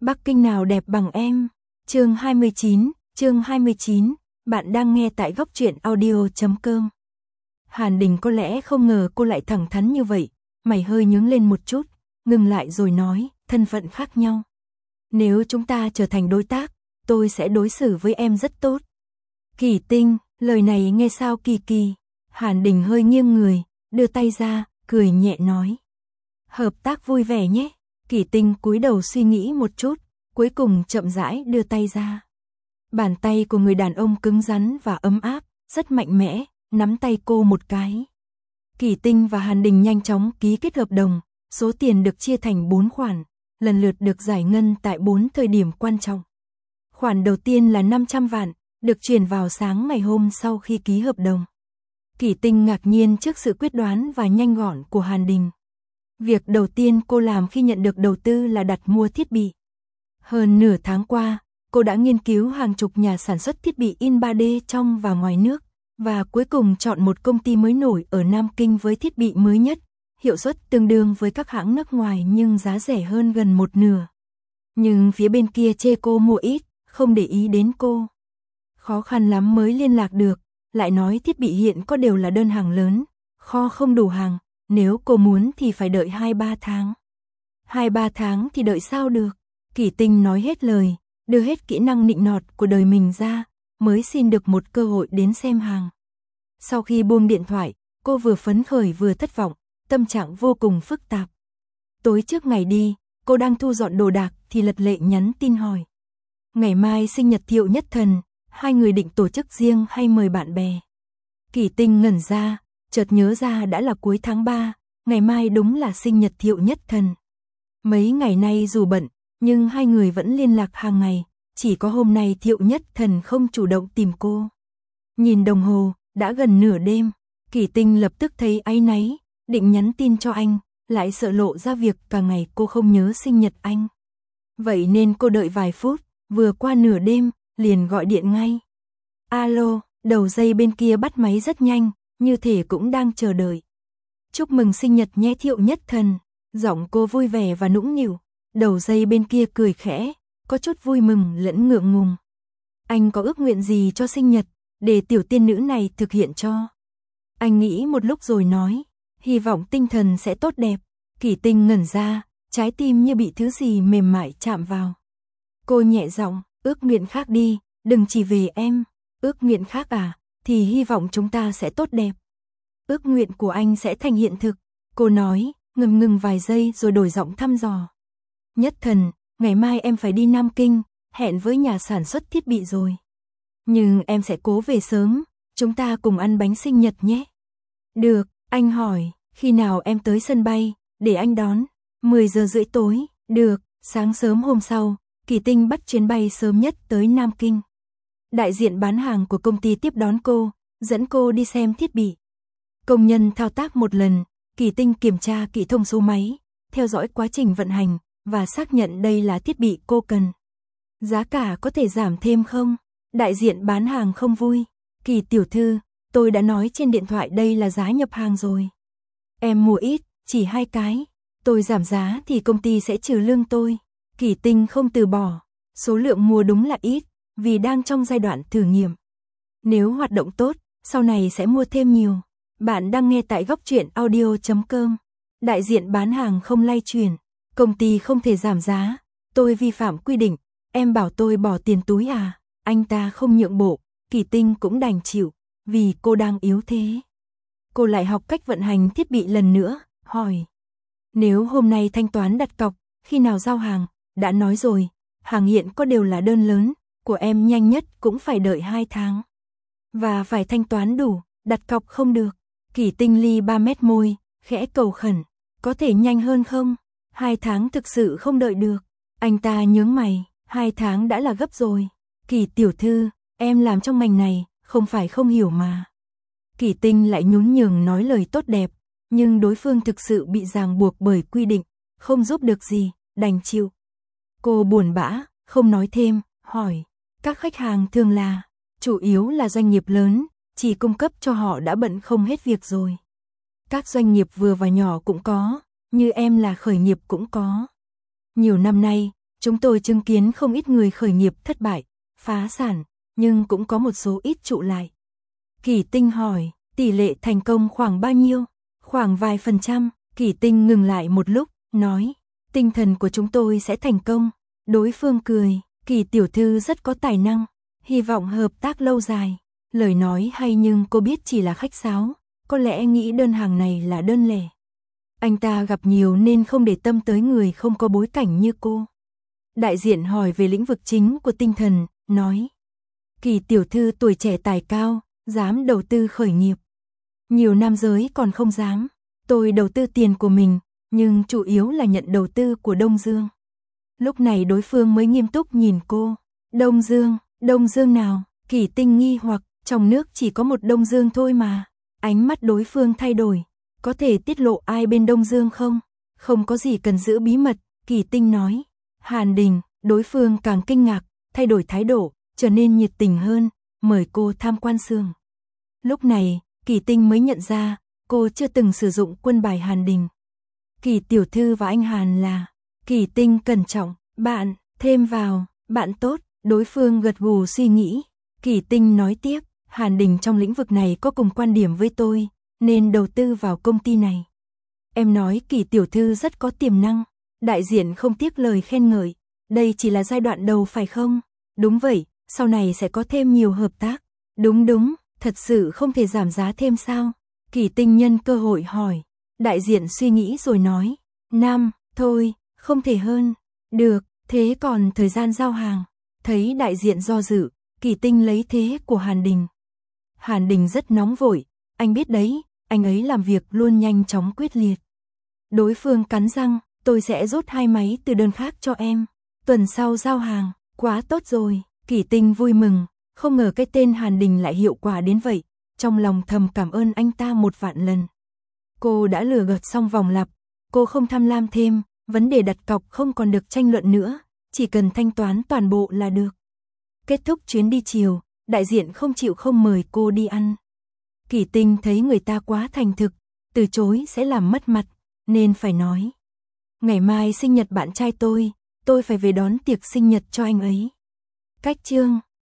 Bắc Kinh nào đẹp bằng em. Chương 29, bạn đang nghe tại góc truyện audio.com. Hàn Đình có lẽ không ngờ cô lại thẳng thắn như vậy, mày hơi nhướng lên một chút, ngừng lại rồi nói, thân phận khác nhau. Nếu chúng ta trở thành đối tác, tôi sẽ đối xử với em rất tốt. Kỳ Tinh, lời này nghe sao kỳ kỳ. Hàn Đình hơi nghiêng người, đưa tay ra, cười nhẹ nói. Hợp tác vui vẻ nhé. Kỳ Tinh cúi đầu suy nghĩ một chút, cuối cùng chậm rãi đưa tay ra. Bàn tay của người đàn ông cứng rắn và ấm áp, rất mạnh mẽ, nắm tay cô một cái. Kỳ Tinh và Hàn Đình nhanh chóng ký kết hợp đồng, số tiền được chia thành 4 khoản, lần lượt được giải ngân tại 4 thời điểm quan trọng. Khoản đầu tiên là 500 vạn, được chuyển vào sáng ngày hôm sau khi ký hợp đồng. Kỳ Tinh ngạc nhiên trước sự quyết đoán và nhanh gọn của Hàn Đình. Việc đầu tiên cô làm khi nhận được đầu tư là đặt mua thiết bị. Hơn nửa tháng qua, cô đã nghiên cứu hàng chục nhà sản xuất thiết bị in 3D trong và ngoài nước, và cuối cùng chọn một công ty mới nổi ở Nam Kinh với thiết bị mới nhất, hiệu suất tương đương với các hãng nước ngoài nhưng giá rẻ hơn gần một nửa. Nhưng phía bên kia chê cô mua ít, không để ý đến cô. Khó khăn lắm mới liên lạc được, lại nói thiết bị hiện có đều là đơn hàng lớn, kho không đủ hàng, nếu cô muốn thì phải đợi 2-3 tháng. 2-3 tháng thì đợi sao được? Kỳ Tinh nói hết lời, đưa hết kỹ năng nịnh nọt của đời mình ra, mới xin được một cơ hội đến xem hàng. Sau khi buông điện thoại, cô vừa phấn khởi vừa thất vọng, tâm trạng vô cùng phức tạp. Tối trước ngày đi, cô đang thu dọn đồ đạc thì Lật Lệ nhắn tin hỏi. Ngày mai sinh nhật Thiệu Nhất Thần, hai người định tổ chức riêng hay mời bạn bè? Kỳ Tinh ngẩn ra, chợt nhớ ra đã là cuối tháng 3, ngày mai đúng là sinh nhật Thiệu Nhất Thần. Mấy ngày nay dù bận, nhưng hai người vẫn liên lạc hàng ngày, chỉ có hôm nay Thiệu Nhất Thần không chủ động tìm cô. Nhìn đồng hồ, đã gần nửa đêm, Kỳ Tinh lập tức thấy áy náy, định nhắn tin cho anh, lại sợ lộ ra việc cả ngày cô không nhớ sinh nhật anh. Vậy nên cô đợi vài phút, vừa qua nửa đêm, liền gọi điện ngay. Alo, đầu dây bên kia bắt máy rất nhanh, như thể cũng đang chờ đợi. Chúc mừng sinh nhật nhé Thiệu Nhất Thần, giọng cô vui vẻ và nũng nịu. Đầu dây bên kia cười khẽ, có chút vui mừng lẫn ngượng ngùng. Anh có ước nguyện gì cho sinh nhật, để tiểu tiên nữ này thực hiện cho? Anh nghĩ một lúc rồi nói, hy vọng tinh thần sẽ tốt đẹp. Kỳ Tinh ngẩn ra, trái tim như bị thứ gì mềm mại chạm vào. Cô nhẹ giọng, ước nguyện khác đi, đừng chỉ về em. Ước nguyện khác à, thì hy vọng chúng ta sẽ tốt đẹp. Ước nguyện của anh sẽ thành hiện thực, cô nói, ngừng vài giây rồi đổi giọng thăm dò. Nhất Thần, ngày mai em phải đi Nam Kinh, hẹn với nhà sản xuất thiết bị rồi. Nhưng em sẽ cố về sớm, chúng ta cùng ăn bánh sinh nhật nhé. Được, anh hỏi, khi nào em tới sân bay, để anh đón. 10 giờ rưỡi tối, được, sáng sớm hôm sau, Kỳ Tinh bắt chuyến bay sớm nhất tới Nam Kinh. Đại diện bán hàng của công ty tiếp đón cô, dẫn cô đi xem thiết bị. Công nhân thao tác một lần, Kỳ Tinh kiểm tra kỹ thông số máy, theo dõi quá trình vận hành, và xác nhận đây là thiết bị cô cần. Giá cả có thể giảm thêm không? Đại diện bán hàng không vui. Kỳ tiểu thư, tôi đã nói trên điện thoại đây là giá nhập hàng rồi. Em mua ít, chỉ 2 cái. Tôi giảm giá thì công ty sẽ trừ lương tôi. Kỳ Tinh không từ bỏ. Số lượng mua đúng là ít, vì đang trong giai đoạn thử nghiệm. Nếu hoạt động tốt, sau này sẽ mua thêm nhiều. Bạn đang nghe tại góc truyện audio.com. Đại diện bán hàng không lay chuyển. Công ty không thể giảm giá. Tôi vi phạm quy định. Em bảo tôi bỏ tiền túi à? Anh ta không nhượng bộ. Kỳ Tinh cũng đành chịu, vì cô đang yếu thế. Cô lại học cách vận hành thiết bị lần nữa, hỏi. Nếu hôm nay thanh toán đặt cọc, khi nào giao hàng? Đã nói rồi, hàng hiện có đều là đơn lớn, của em nhanh nhất cũng phải đợi 2 tháng. Và phải thanh toán đủ, đặt cọc không được. Kỳ Tinh ly 3 mét môi, khẽ cầu khẩn. Có thể nhanh hơn không? 2 tháng thực sự không đợi được. Anh ta nhướng mày, 2 tháng đã là gấp rồi. Kỳ tiểu thư, em làm trong ngành này, không phải không hiểu mà. Kỳ Tinh lại nhún nhường nói lời tốt đẹp, nhưng đối phương thực sự bị ràng buộc bởi quy định, không giúp được gì, đành chịu. Cô buồn bã, không nói thêm, hỏi, các khách hàng thường là, chủ yếu là doanh nghiệp lớn, chỉ cung cấp cho họ đã bận không hết việc rồi. Các doanh nghiệp vừa và nhỏ cũng có, như em là khởi nghiệp cũng có. Nhiều năm nay, Chúng tôi chứng kiến không ít người khởi nghiệp thất bại, phá sản, nhưng cũng có một số ít trụ lại. Kỳ Tinh hỏi, tỷ lệ thành công khoảng bao nhiêu? Khoảng vài %. Kỳ Tinh ngừng lại một lúc, nói, tinh thần của chúng tôi sẽ thành công. Đối phương cười, Kỳ tiểu thư rất có tài năng, hy vọng hợp tác lâu dài. Lời nói hay nhưng cô biết chỉ là khách sáo, có lẽ nghĩ đơn hàng này là đơn lẻ. Anh ta gặp nhiều nên không để tâm tới người không có bối cảnh như cô. Đại diện hỏi về lĩnh vực chính của tinh thần, nói, Kỳ tiểu thư tuổi trẻ tài cao, dám đầu tư khởi nghiệp. Nhiều nam giới còn không dám. Tôi đầu tư tiền của mình, nhưng chủ yếu là nhận đầu tư của Đông Dương. Lúc này đối phương mới nghiêm túc nhìn cô. Đông Dương nào? Kỳ Tinh nghi hoặc, trong nước chỉ có một Đông Dương thôi mà. Ánh mắt đối phương thay đổi. Có thể tiết lộ ai bên Đông Dương không? Không có gì cần giữ bí mật, Kỳ Tinh nói. Hàn Đình, đối phương càng kinh ngạc, thay đổi thái độ, trở nên nhiệt tình hơn, mời cô tham quan xưởng. Lúc này, Kỳ Tinh mới nhận ra, cô chưa từng sử dụng quân bài Hàn Đình. Kỳ tiểu thư và anh Hàn là, Kỳ Tinh cẩn trọng, bạn, thêm vào, bạn tốt, đối phương gật gù suy nghĩ. Kỳ Tinh nói tiếp, Hàn Đình trong lĩnh vực này có cùng quan điểm với tôi, nên đầu tư vào công ty này. Em nói Kỳ tiểu thư rất có tiềm năng, đại diện không tiếc lời khen ngợi, đây chỉ là giai đoạn đầu phải không? Đúng vậy, sau này sẽ có thêm nhiều hợp tác. Đúng, thật sự không thể giảm giá thêm sao? Kỳ Tinh nhân cơ hội hỏi. Đại diện suy nghĩ rồi nói, thôi, không thể hơn. Được, thế còn thời gian giao hàng? Thấy đại diện do dự, Kỳ Tinh lấy thế của Hàn Đình. Hàn Đình rất nóng vội, anh biết đấy, anh ấy làm việc luôn nhanh chóng quyết liệt. Đối phương cắn răng, tôi sẽ rút 2 máy từ đơn khác cho em. Tuần sau giao hàng, quá tốt rồi. Kỳ Tinh vui mừng, không ngờ cái tên Hàn Đình lại hiệu quả đến vậy, trong lòng thầm cảm ơn anh ta 1.000.000 lần. Cô đã lừa gạt xong vòng lặp, cô không tham lam thêm, vấn đề đặt cọc không còn được tranh luận nữa, chỉ cần thanh toán toàn bộ là được. Kết thúc chuyến đi chiều, đại diện không chịu không mời cô đi ăn. Kỳ Tinh thấy người ta quá thành thực, từ chối sẽ làm mất mặt, nên phải nói. Ngày mai sinh nhật bạn trai tôi phải về đón tiệc sinh nhật cho anh ấy. Cách chương